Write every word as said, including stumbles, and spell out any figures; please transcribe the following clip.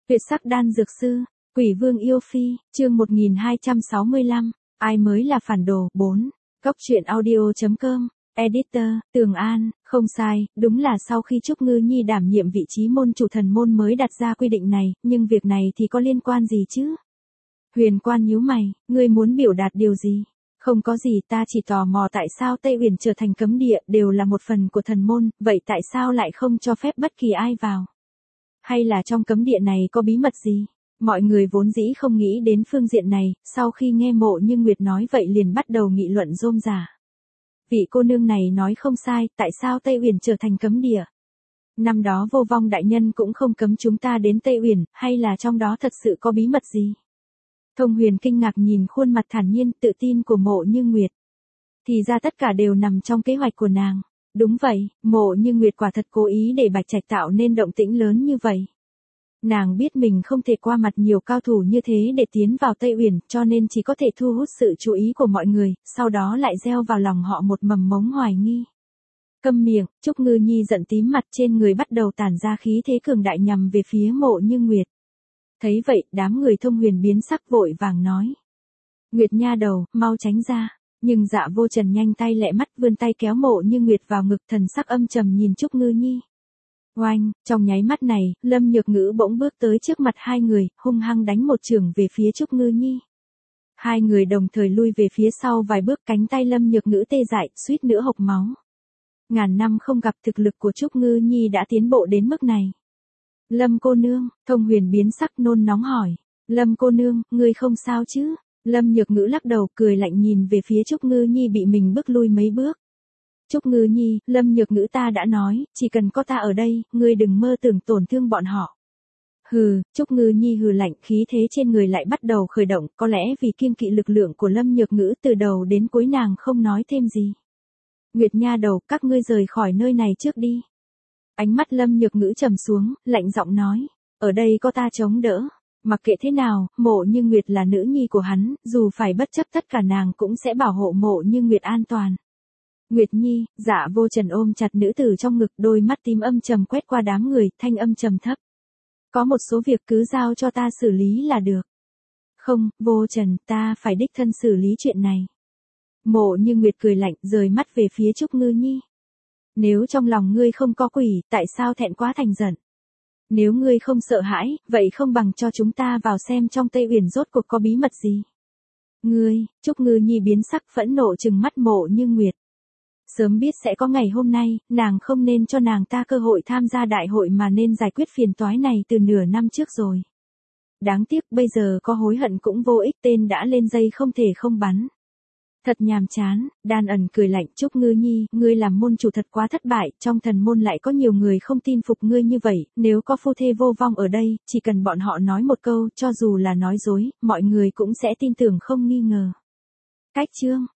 Tuyệt sắc đan dược sư, Quỷ Vương yêu phi, chương một nghìn hai trăm sáu mươi lăm, ai mới là phản đồ, bốn. Cốc truyện audio chấm com, Editor, Tường An, không sai, đúng là sau khi Trúc Ngư Nhi đảm nhiệm vị trí môn chủ thần môn mới đặt ra quy định này, nhưng việc này thì có liên quan gì chứ? Huyền Quan nhíu mày, ngươi muốn biểu đạt điều gì? Không có gì, ta chỉ tò mò tại sao Tây Uyển trở thành cấm địa đều là một phần của thần môn, vậy tại sao lại không cho phép bất kỳ ai vào? Hay là trong cấm địa này có bí mật gì? Mọi người vốn dĩ không nghĩ đến phương diện này, sau khi nghe Mộ Như Nguyệt nói vậy liền bắt đầu nghị luận rôm rả. Vị cô nương này nói không sai, tại sao Tây Uyển trở thành cấm địa? Năm đó Vô Vong đại nhân cũng không cấm chúng ta đến Tây Uyển, hay là trong đó thật sự có bí mật gì? Thông Huyền kinh ngạc nhìn khuôn mặt thản nhiên, tự tin của Mộ Như Nguyệt. Thì ra tất cả đều nằm trong kế hoạch của nàng. Đúng vậy, Mộ Như Nguyệt quả thật cố ý để Bạch Trạch tạo nên động tĩnh lớn như vậy. Nàng biết mình không thể qua mặt nhiều cao thủ như thế để tiến vào Tây Uyển, cho nên chỉ có thể thu hút sự chú ý của mọi người, sau đó lại gieo vào lòng họ một mầm mống hoài nghi. Câm miệng, Trúc Ngư Nhi giận tím mặt, trên người bắt đầu tản ra khí thế cường đại nhằm về phía Mộ Như Nguyệt. Thấy vậy, đám người Thông Huyền biến sắc vội vàng nói: Nguyệt nha đầu, mau tránh ra. Nhưng Dạ Vô Trần nhanh tay lẹ mắt vươn tay kéo Mộ Như Nguyệt vào ngực, thần sắc âm trầm nhìn Trúc Ngư Nhi. Oanh, trong nháy mắt này, Lâm Nhược Ngữ bỗng bước tới trước mặt hai người, hung hăng đánh một chưởng về phía Trúc Ngư Nhi. Hai người đồng thời lui về phía sau vài bước, cánh tay Lâm Nhược Ngữ tê dại, suýt nữa hộc máu. Ngàn năm không gặp, thực lực của Trúc Ngư Nhi đã tiến bộ đến mức này. Lâm cô nương, Thông Huyền biến sắc nôn nóng hỏi. Lâm cô nương, ngươi không sao chứ? Lâm Nhược Ngữ lắc đầu, cười lạnh nhìn về phía Trúc Ngư Nhi bị mình bước lui mấy bước. Trúc Ngư Nhi, Lâm Nhược Ngữ ta đã nói, chỉ cần có ta ở đây, ngươi đừng mơ tưởng tổn thương bọn họ. Hừ, Trúc Ngư Nhi hừ lạnh, khí thế trên người lại bắt đầu khởi động, có lẽ vì kiêng kỵ lực lượng của Lâm Nhược Ngữ, từ đầu đến cuối nàng không nói thêm gì. Nguyệt nha đầu, các ngươi rời khỏi nơi này trước đi. Ánh mắt Lâm Nhược Ngữ trầm xuống, lạnh giọng nói, ở đây có ta chống đỡ. Mặc kệ thế nào, Mộ Như Nguyệt là nữ nhi của hắn, dù phải bất chấp tất cả nàng cũng sẽ bảo hộ Mộ Như Nguyệt an toàn. Nguyệt Nhi, Dạ Vô Trần ôm chặt nữ tử trong ngực, đôi mắt tím âm trầm quét qua đám người, thanh âm trầm thấp. Có một số việc cứ giao cho ta xử lý là được. Không, Vô Trần, ta phải đích thân xử lý chuyện này. Mộ Như Nguyệt cười lạnh, rời mắt về phía Trúc Ngư Nhi. Nếu trong lòng ngươi không có quỷ, tại sao thẹn quá thành giận? Nếu ngươi không sợ hãi, vậy không bằng cho chúng ta vào xem trong Tây Uyển rốt cuộc có bí mật gì. Ngươi, Trúc Ngư Nhi biến sắc phẫn nộ trừng mắt Mộ Như Nguyệt. Sớm biết sẽ có ngày hôm nay, nàng không nên cho nàng ta cơ hội tham gia đại hội mà nên giải quyết phiền toái này từ nửa năm trước rồi. Đáng tiếc bây giờ có hối hận cũng vô ích, tên đã lên dây không thể không bắn. Thật nhàm chán, Đan Ẩn cười lạnh, Trúc Ngư Nhi, ngươi làm môn chủ thật quá thất bại, trong thần môn lại có nhiều người không tin phục ngươi như vậy, nếu có phu thê Vô Vong ở đây, chỉ cần bọn họ nói một câu, cho dù là nói dối, mọi người cũng sẽ tin tưởng không nghi ngờ. Cách chương